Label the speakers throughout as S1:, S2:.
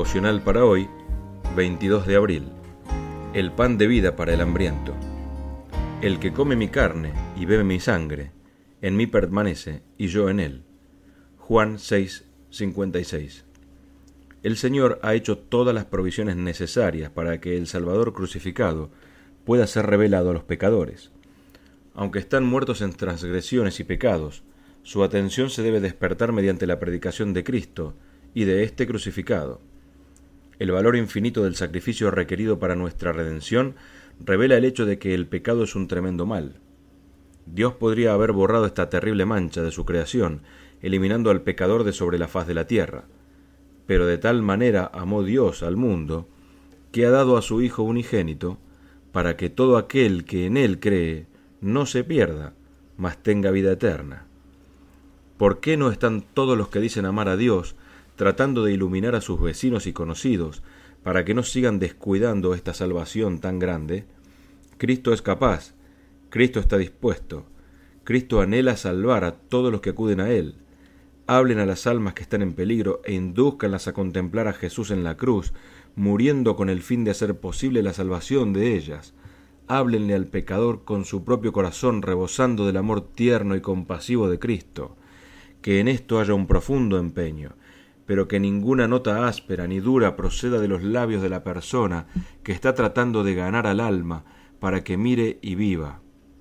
S1: Devocional para hoy, 22 de abril. El pan de vida para el hambriento. El que come mi carne y bebe mi sangre, en mí permanece y yo en él. Juan 6:56. El Señor ha hecho todas las provisiones necesarias para que el Salvador crucificado pueda ser revelado a los pecadores. Aunque están muertos en transgresiones y pecados, su atención se debe despertar mediante la predicación de Cristo y de este crucificado. El valor infinito del sacrificio requerido para nuestra redención revela el hecho de que el pecado es un tremendo mal. Dios podría haber borrado esta terrible mancha de su creación, eliminando al pecador de sobre la faz de la tierra. Pero de tal manera amó Dios al mundo, que ha dado a su Hijo unigénito, para que todo aquel que en él cree no se pierda, mas tenga vida eterna. ¿Por qué no están todos los que dicen amar a Dios tratando de iluminar a sus vecinos y conocidos para que no sigan descuidando esta salvación tan grande? Cristo es capaz, Cristo está dispuesto, Cristo anhela salvar a todos los que acuden a Él. Hablen a las almas que están en peligro e indúzcanlas a contemplar a Jesús en la cruz, muriendo con el fin de hacer posible la salvación de ellas. Háblenle al pecador con su propio corazón, rebosando del amor tierno y compasivo de Cristo. Que en esto haya un profundo empeño, pero que ninguna nota áspera ni dura proceda de los labios de la persona que está tratando de ganar al alma para que mire y viva.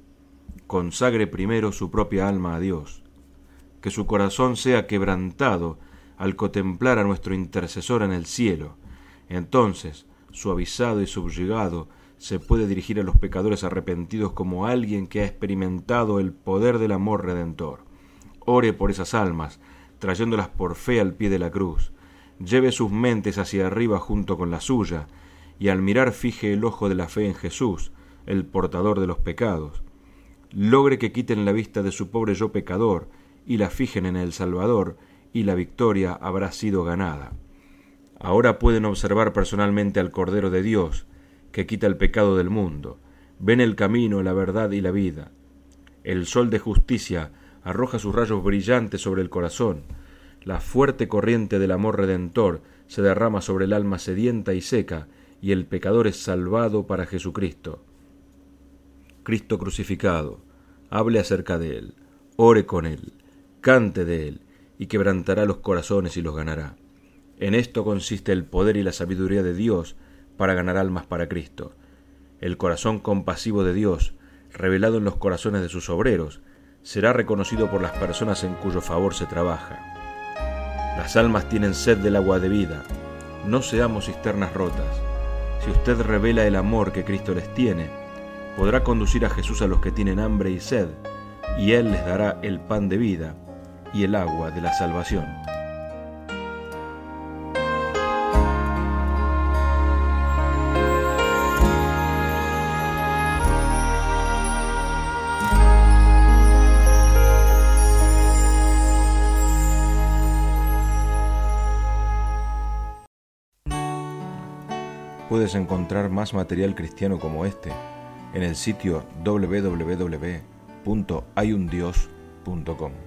S1: Consagre primero su propia alma a Dios. Que su corazón sea quebrantado al contemplar a nuestro intercesor en el cielo. Entonces, suavizado y subyugado, se puede dirigir a los pecadores arrepentidos como alguien que ha experimentado el poder del amor redentor. Ore por esas almas, trayéndolas por fe al pie de la cruz. Lleve sus mentes hacia arriba junto con la suya, y al mirar fije el ojo de la fe en Jesús, el portador de los pecados. Logre que quiten la vista de su pobre yo pecador, y la fijen en el Salvador, y la victoria habrá sido ganada. Ahora pueden observar personalmente al Cordero de Dios, que quita el pecado del mundo. Ven el camino, la verdad y la vida. El sol de justicia arroja sus rayos brillantes sobre el corazón. La fuerte corriente del amor redentor se derrama sobre el alma sedienta y seca, y el pecador es salvado para Jesucristo. Cristo crucificado, hable acerca de Él, ore con Él, cante de Él, y quebrantará los corazones y los ganará. En esto consiste el poder y la sabiduría de Dios para ganar almas para Cristo. El corazón compasivo de Dios, revelado en los corazones de sus obreros, será reconocido por las personas en cuyo favor se trabaja. Las almas tienen sed del agua de vida. No seamos cisternas rotas. Si usted revela el amor que Cristo les tiene, podrá conducir a Jesús a los que tienen hambre y sed, y Él les dará el pan de vida y el agua de la salvación. Puedes encontrar más material cristiano como este en el sitio www.hayundios.com.